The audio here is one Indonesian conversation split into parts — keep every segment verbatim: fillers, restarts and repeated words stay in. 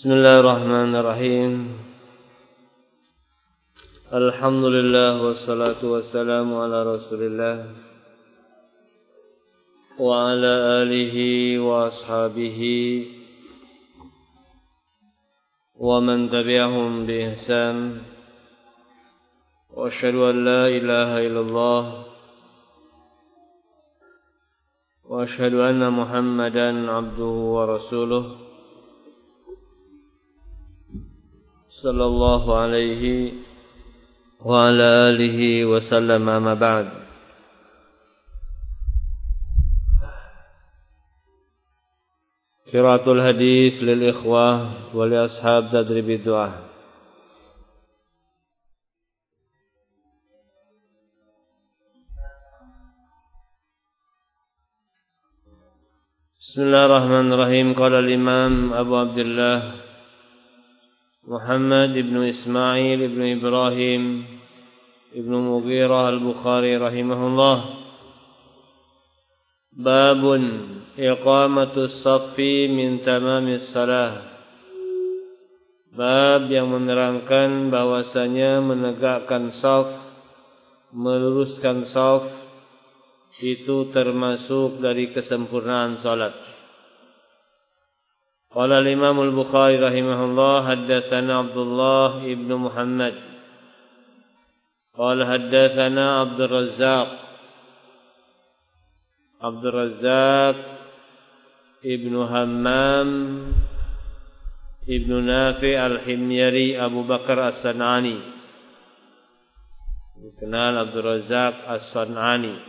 Bismillahirrahmanirrahim. Alhamdulillah wassalatu wassalamu ala Rasulillah wa ala alihi wa ashabihi wa man tabi'ahum bi ihsan. Wa asyhadu an la ilaha illallah wa asyhadu anna Muhammadan abduhu wa rasuluh sallallahu alaihi wa ala alihi wa sallam, amma ba'd. Qiraatul hadis lil ikhwah wa li ashab tadrib ad-du'a. Bismillahirrahmanirrahim. Qala al-imam Abu Abdullah Muhammad ibn Ismail ibn Ibrahim ibn Mughirah al-Bukhari rahimahullah, babun iqamatus saffi min tamamis salah. Bab yang menerangkan bahwasanya menegakkan shaf, meluruskan shaf itu termasuk dari kesempurnaan salat. Qala al-Imam al-Bukhari rahimahullah, haddatsana Abdullah ibn Muhammad qala haddatsana Abdul Razzaq Abdul Razzaq ibn Hammam ibn Nafi al-Himyari Abu Bakar as-San'ani. Dikenal Abdul Razzaq as-San'ani.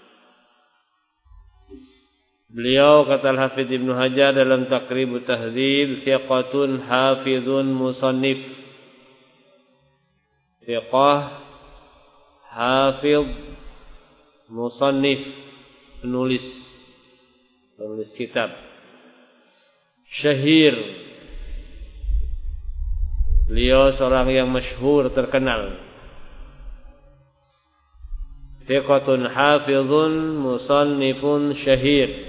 Beliau, kata Al-Hafidz Ibnu Hajar dalam Taqribut Tahdzib, thiqatun hafizun musannif. Thiqah, hafiz, musannif, penulis, penulis kitab. Syahir, beliau seorang yang masyhur, terkenal. Thiqatun hafizun musannifun syahir.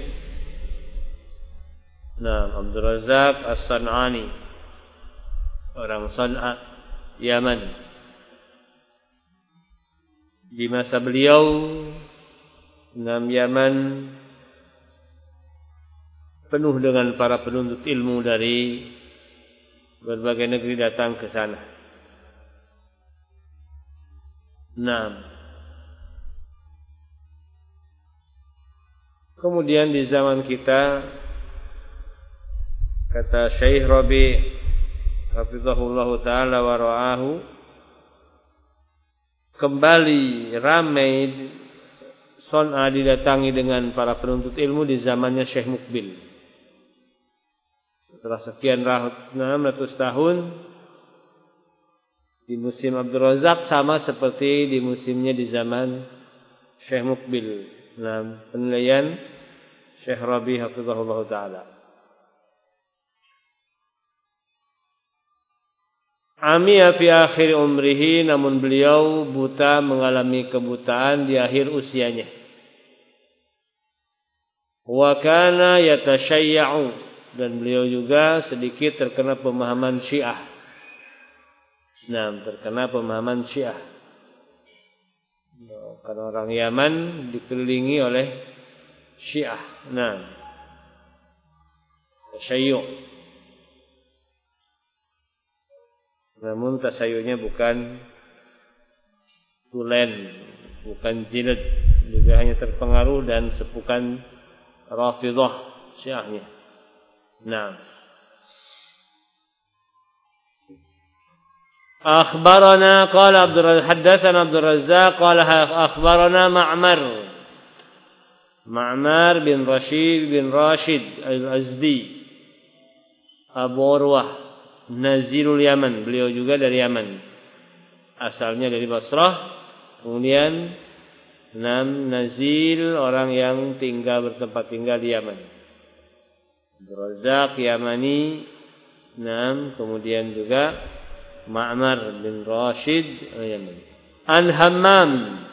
Nah, Abdul Razzaq as-San'ani, orang San'a, Yaman. Di masa beliau, Nam Yaman penuh dengan para penuntut ilmu dari berbagai negeri datang ke sana. Nah, kemudian di zaman kita, kata Syekh Rabi' hafizahullahu ta'ala wa ra'ahu, kembali ramai Son'a didatangi dengan para penuntut ilmu di zamannya Syekh Mukbil. Setelah sekian enam ratus tahun, di musim Abdul Razzaq sama seperti di musimnya di zaman Syekh Mukbil. Nah, penilaian Syekh Rabi' hafizahullahu ta'ala. Amiya fi akhir umrihi, namun beliau buta, mengalami kebutaan di akhir usianya. Wa kana yatashayya'u, dan beliau juga sedikit terkena pemahaman Syiah. Nah, terkena pemahaman Syiah. Karena orang Yaman dikelilingi oleh Syiah. Nah, tasyayyu'. Namun tasayyunya bukan tulen, bukan jilid, juga hanya terpengaruh dan sepukan Rafidhah Syiahnya. Nah, akhbarana qala Abdul haddatsana Abdul Razzaq qala akhbarana Ma'mar Ma'mar bin Rashid bin Rashid al-Azdi Abu Urwah Nazirul Yaman, beliau juga dari Yaman, asalnya dari Basrah. Kemudian enam Nazil, orang yang tinggal bertempat tinggal di Yaman. Abdul Razzaq Yamani, enam. Kemudian juga Ma'mar bin Rashid Yaman. An Hammam,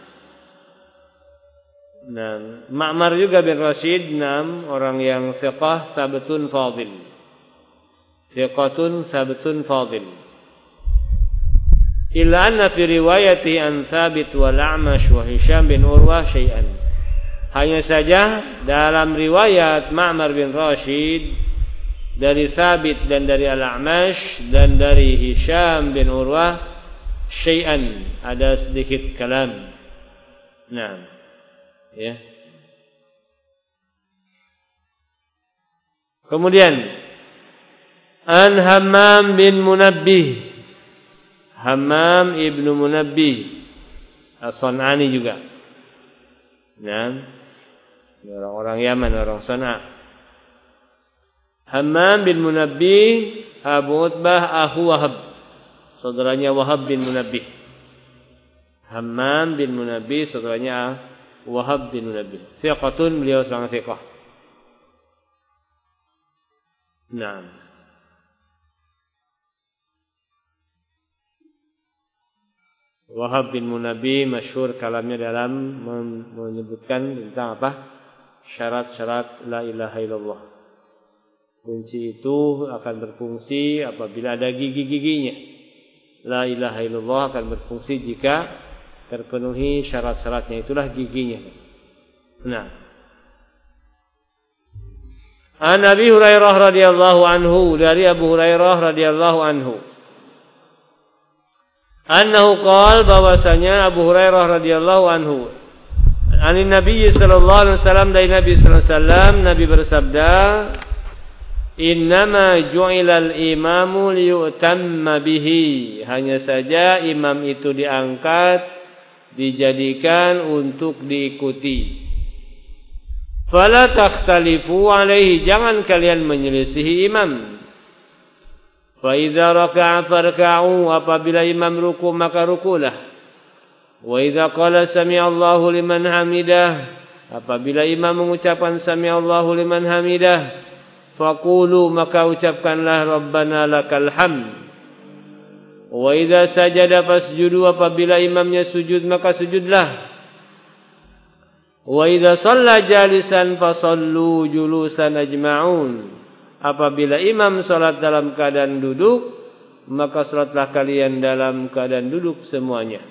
enam. Ma'mar juga bin Rashid, enam. Orang yang thiqah, sabtun fadil. thiqatun sabtun fadil. Illa anna fi riwayati an Thabit wal A'mash wa Hisham bin Urwah syai'an. Hanya saja dalam riwayat Ma'mar bin Rashid dari Thabit dan dari Al-A'mash dan dari Hisham bin Urwah syai'an, ada sedikit kalam. Nah, ya. Kemudian An Hammam bin Munabbih, Hammam ibnu Munabbih As-San'ani juga. Nah, orang-orang Yaman, orang San'a. Hammam bin Munabbih Abu Utbah Ahu Wahab, saudaranya Wahab bin Munabbih. Hammam bin Munabbih saudaranya Wahab bin Munabbih. Thiqatun, beliau seorang thiqah. Nah, Wahab bin Munabbih masyhur kalamnya dalam menyebutkan tentang apa? Syarat-syarat la ilaha illallah. Kunci itu akan berfungsi apabila ada gigi-giginya. La ilaha illallah akan berfungsi jika terpenuhi syarat-syaratnya, itulah giginya. Nah, An Abi Hurairah radhiyallahu anhu, dari Abu Hurairah radhiyallahu anhu, annahu qala, bahwasanya Abu Hurairah radhiyallahu anhu, anin Nabi sallallahu alaihi wasallam, dari Nabi sallallahu alaihi wasallam, Nabi bersabda, innama ju'ilal imamu liyutamma bihi, hanya saja imam itu diangkat, dijadikan untuk diikuti. Fala takhtalifu alaihi, jangan kalian menyelisihi imam. Fa idza raka'a farka'u, apabila imam ruku maka rukulah. Wa idza qala sami'allahu liman hamidah, apabila imam mengucapkan sami'allahu liman hamidah, faqulu, maka ucapkanlah rabbana lakal hamd. Wa idza sajada fasjudu, apabila imamnya sujud maka sujudlah. Wa idza shalla jalisan fasallu julusan ajma'un, apabila imam salat dalam keadaan duduk, maka salatlah kalian dalam keadaan duduk semuanya.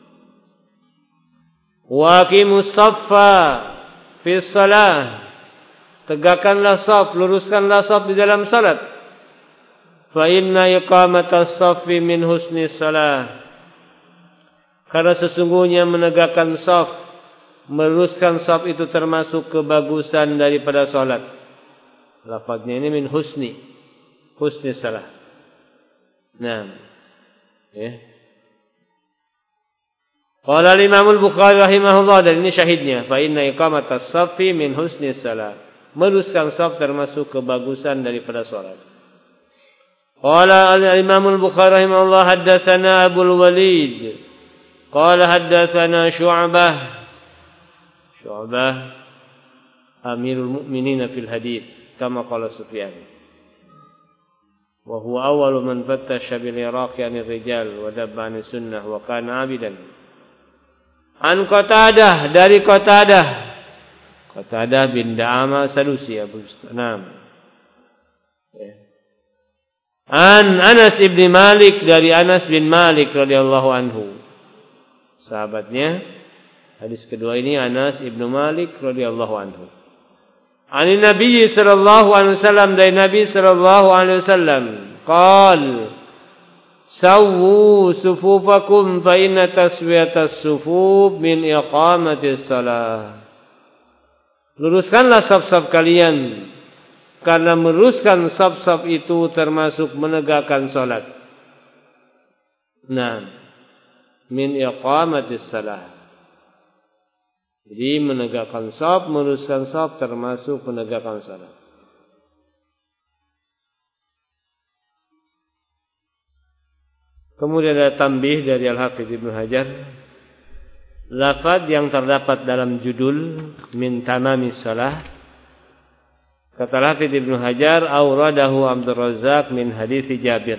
Wa aqimus shaffa fi shalah, tegakkanlah shaf, luruskanlah shaf di dalam salat. Fa inna iqamatas shaffi min husnis shalah, karena sesungguhnya menegakkan shaf, meluruskan shaf itu termasuk kebagusan daripada salat. Lafaznya ini min husni, husni salah. Nah, ya. Qala al-Imam al-Bukhari rahimahullah, dan ini syahidnya, fa inna iqamatas shaffi min husni salah, meluruskan shaf termasuk kebagusan daripada salat. Qala al-Imam al-Bukhari rahimahullah, haddatsana Abul Walid qala haddatsana Syu'bah, Syu'bah Amirul Mukminin fil hadits, kama qala Sufyan, wa huwa awwalu man fattasha bil Iraq anir rijal wa dabba anis sunnah wa kana abidan. An Qatadah, dari Qatadah, Qatadah bin Da'ama Sadusi Abu Nam. An Anas ibn Malik, dari Anas bin Malik radhiyallahu anhu, sahabatnya. Hadis kedua ini Anas ibn Malik radhiyallahu anhu. Ani Nabi sallallahu alaihi wasallam, dari Nabi sallallahu alaihi wasallam, qal sawu sufufakum fa inna taswiyatas sufuf min iqamatis salah. Luruskanlah saf-saf kalian, karena meluruskan saf-saf itu termasuk menegakkan salat. Nah, min iqamatis salah, jadi menegakkan shaf, meluruskan shaf termasuk menegakkan salat. Kemudian ada tambih dari Al-Hafidz Ibnu Hajar. Lafaz yang terdapat dalam judul min tamamis salah, kata Al-Hafidz Ibnu Hajar, auradahu Abdul Razzaq min hadits Jabir.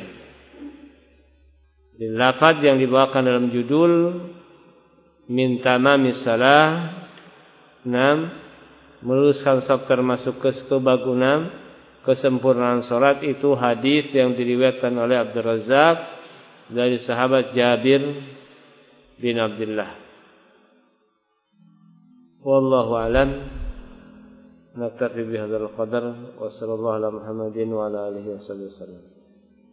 Di lafaz yang dibawakan dalam judul min tamamis salah, enam, meluruskan shaf termasuk kebagusan, kesempurnaan salat itu hadis yang diriwayatkan oleh Abdul Razzaq dari sahabat Jabir bin Abdullah. Wallahu a'lam. Naktafi bihadzal qadar wa sallallahu ala Muhammadin wa ala alihi wasallam.